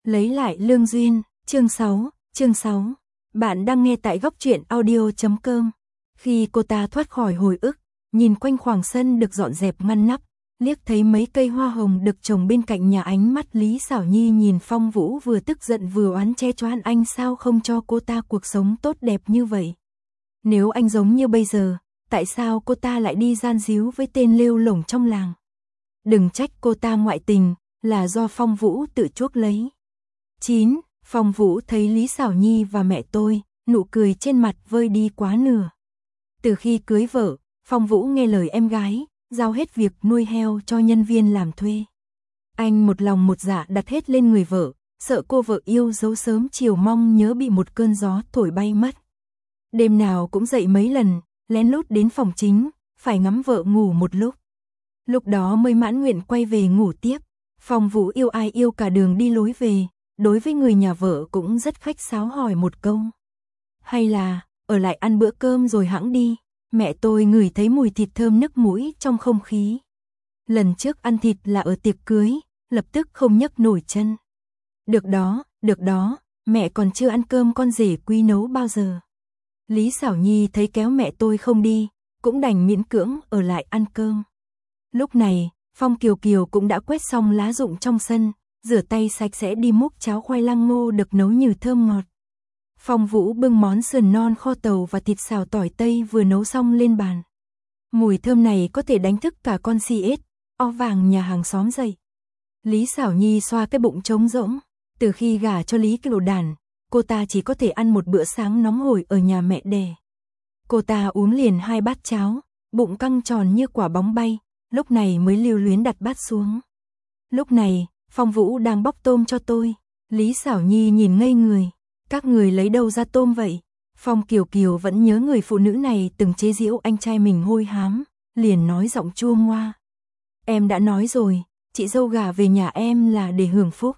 Lấy lại lương duyên, chương 6. Bạn đang nghe tại góc truyện audio.com. Khi cô ta thoát khỏi hồi ức, nhìn quanh khoảng sân được dọn dẹp ngăn nắp, liếc thấy mấy cây hoa hồng được trồng bên cạnh nhà, ánh mắt Lý Xảo Nhi nhìn Phong Vũ vừa tức giận vừa oán che choán anh sao không cho cô ta cuộc sống tốt đẹp như vậy. Nếu anh giống như bây giờ, tại sao cô ta lại đi gian díu với tên lêu lổng trong làng? Đừng trách cô ta ngoại tình, là do Phong Vũ tự chuốc lấy. 9. Phong Vũ thấy Lý Xảo Nhi và mẹ tôi, nụ cười trên mặt vơi đi quá nửa. Từ khi cưới vợ, Phong Vũ nghe lời em gái, giao hết việc nuôi heo cho nhân viên làm thuê. Anh một lòng một dạ đặt hết lên người vợ, sợ cô vợ yêu dấu sớm chiều mong nhớ bị một cơn gió thổi bay mất. Đêm nào cũng dậy mấy lần, lén lút đến phòng chính, phải ngắm vợ ngủ một lúc. Lúc đó mới mãn nguyện quay về ngủ tiếp. Phong Vũ yêu ai yêu cả đường đi lối về, đối với người nhà vợ cũng rất khách sáo hỏi một câu. Hay là, ở lại ăn bữa cơm rồi hẵng đi. Mẹ tôi ngửi thấy mùi thịt thơm nức mũi trong không khí. Lần trước ăn thịt là ở tiệc cưới, lập tức không nhấc nổi chân. Được đó, mẹ còn chưa ăn cơm con rể quý nấu bao giờ. Lý Xảo Nhi thấy kéo mẹ tôi không đi, cũng đành miễn cưỡng ở lại ăn cơm. Lúc này, Phong Kiều Kiều cũng đã quét xong lá rụng trong sân, rửa tay sạch sẽ đi múc cháo khoai lang ngô được nấu nhừ thơm ngọt. Phong Vũ bưng món sườn non kho tàu và thịt xào tỏi tây vừa nấu xong lên bàn. Mùi thơm này có thể đánh thức cả con si ếch, o vàng nhà hàng xóm dậy. Lý Xảo Nhi xoa cái bụng trống rỗng, từ khi gả cho Lý Kiều Đàn, cô ta chỉ có thể ăn một bữa sáng nóng hổi ở nhà mẹ đẻ. Cô ta uống liền 2 bát cháo, bụng căng tròn như quả bóng bay, lúc này mới lưu luyến đặt bát xuống. Lúc này, Phong Vũ đang bóc tôm cho tôi. Lý Xảo Nhi nhìn ngây người. Các người lấy đâu ra tôm vậy? Phong Kiều Kiều vẫn nhớ người phụ nữ này từng chế giễu anh trai mình hôi hám, liền nói giọng chua ngoa. Em đã nói rồi, chị dâu gả về nhà em là để hưởng phúc.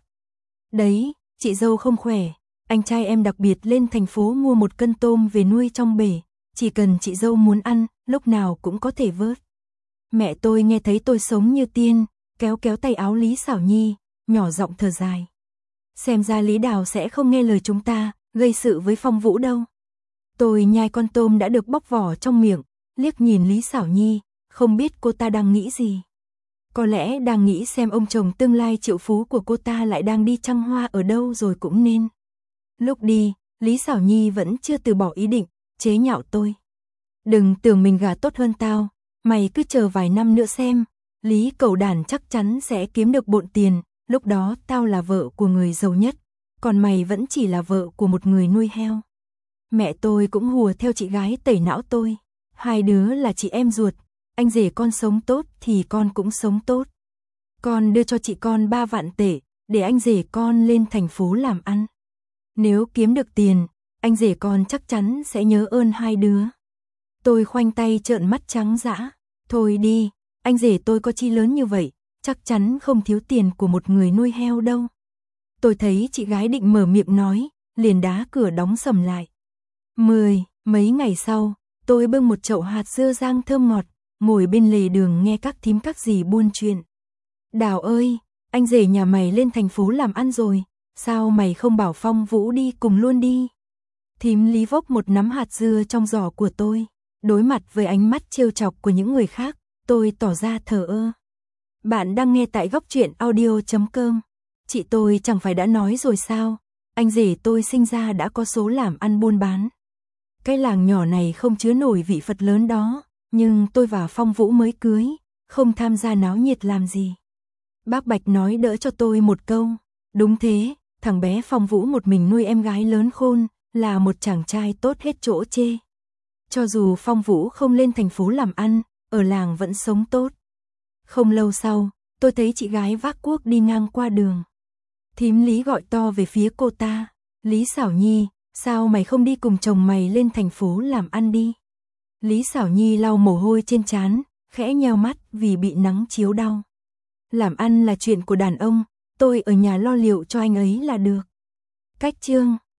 Đấy, chị dâu không khỏe, anh trai em đặc biệt lên thành phố mua 1 cân tôm về nuôi trong bể, chỉ cần chị dâu muốn ăn, lúc nào cũng có thể vớt. Mẹ tôi nghe thấy tôi sống như tiên, kéo kéo tay áo Lý Xảo Nhi, nhỏ giọng thở dài. Xem ra Lý Đào sẽ không nghe lời chúng ta, gây sự với Phong Vũ đâu. Tôi nhai con tôm đã được bóc vỏ trong miệng, liếc nhìn Lý Xảo Nhi, không biết cô ta đang nghĩ gì. Có lẽ đang nghĩ xem ông chồng tương lai triệu phú của cô ta lại đang đi trăng hoa ở đâu rồi cũng nên. Lúc đi, Lý Xảo Nhi vẫn chưa từ bỏ ý định, chế nhạo tôi. Đừng tưởng mình gả tốt hơn tao, mày cứ chờ vài năm nữa xem, Lý Cẩu Đản chắc chắn sẽ kiếm được bộn tiền, lúc đó tao là vợ của người giàu nhất, còn mày vẫn chỉ là vợ của một người nuôi heo. Mẹ tôi cũng hùa theo chị gái tẩy não tôi, 2 đứa là chị em ruột, anh rể con sống tốt thì con cũng sống tốt. Con đưa cho chị con 3 vạn tệ, để anh rể con lên thành phố làm ăn. Nếu kiếm được tiền, anh rể con chắc chắn sẽ nhớ ơn 2 đứa. Tôi khoanh tay trợn mắt trắng dã, thôi đi, anh rể tôi có chi lớn như vậy, chắc chắn không thiếu tiền của một người nuôi heo đâu. Tôi thấy chị gái định mở miệng nói, liền đá cửa đóng sầm lại. Mấy ngày sau, tôi bưng một chậu hạt dưa rang thơm ngọt, ngồi bên lề đường nghe các thím các dì buôn chuyện. Đào ơi, anh rể nhà mày lên thành phố làm ăn rồi, sao mày không bảo Phong Vũ đi cùng luôn đi? Thím Lý vốc một nắm hạt dưa trong giỏ của tôi, đối mặt với ánh mắt trêu chọc của những người khác, tôi tỏ ra thờ ơ. Bạn đang nghe tại góc truyện audio.com. Chị tôi chẳng phải đã nói rồi sao, anh rể tôi sinh ra đã có số làm ăn buôn bán. Cái làng nhỏ này không chứa nổi vị Phật lớn đó, nhưng tôi và Phong Vũ mới cưới, không tham gia náo nhiệt làm gì. Bác Bạch nói đỡ cho tôi một câu, đúng thế, thằng bé Phong Vũ một mình nuôi em gái lớn khôn, là một chàng trai tốt hết chỗ chê. Cho dù Phong Vũ không lên thành phố làm ăn, ở làng vẫn sống tốt. Không lâu sau, tôi thấy chị gái vác cuốc đi ngang qua đường. Thím Lý gọi to về phía cô ta, Lý Xảo Nhi, sao mày không đi cùng chồng mày lên thành phố làm ăn đi? Lý Xảo Nhi lau mồ hôi trên trán, khẽ nheo mắt vì bị nắng chiếu đau. Làm ăn là chuyện của đàn ông, tôi ở nhà lo liệu cho anh ấy là được. Cách chương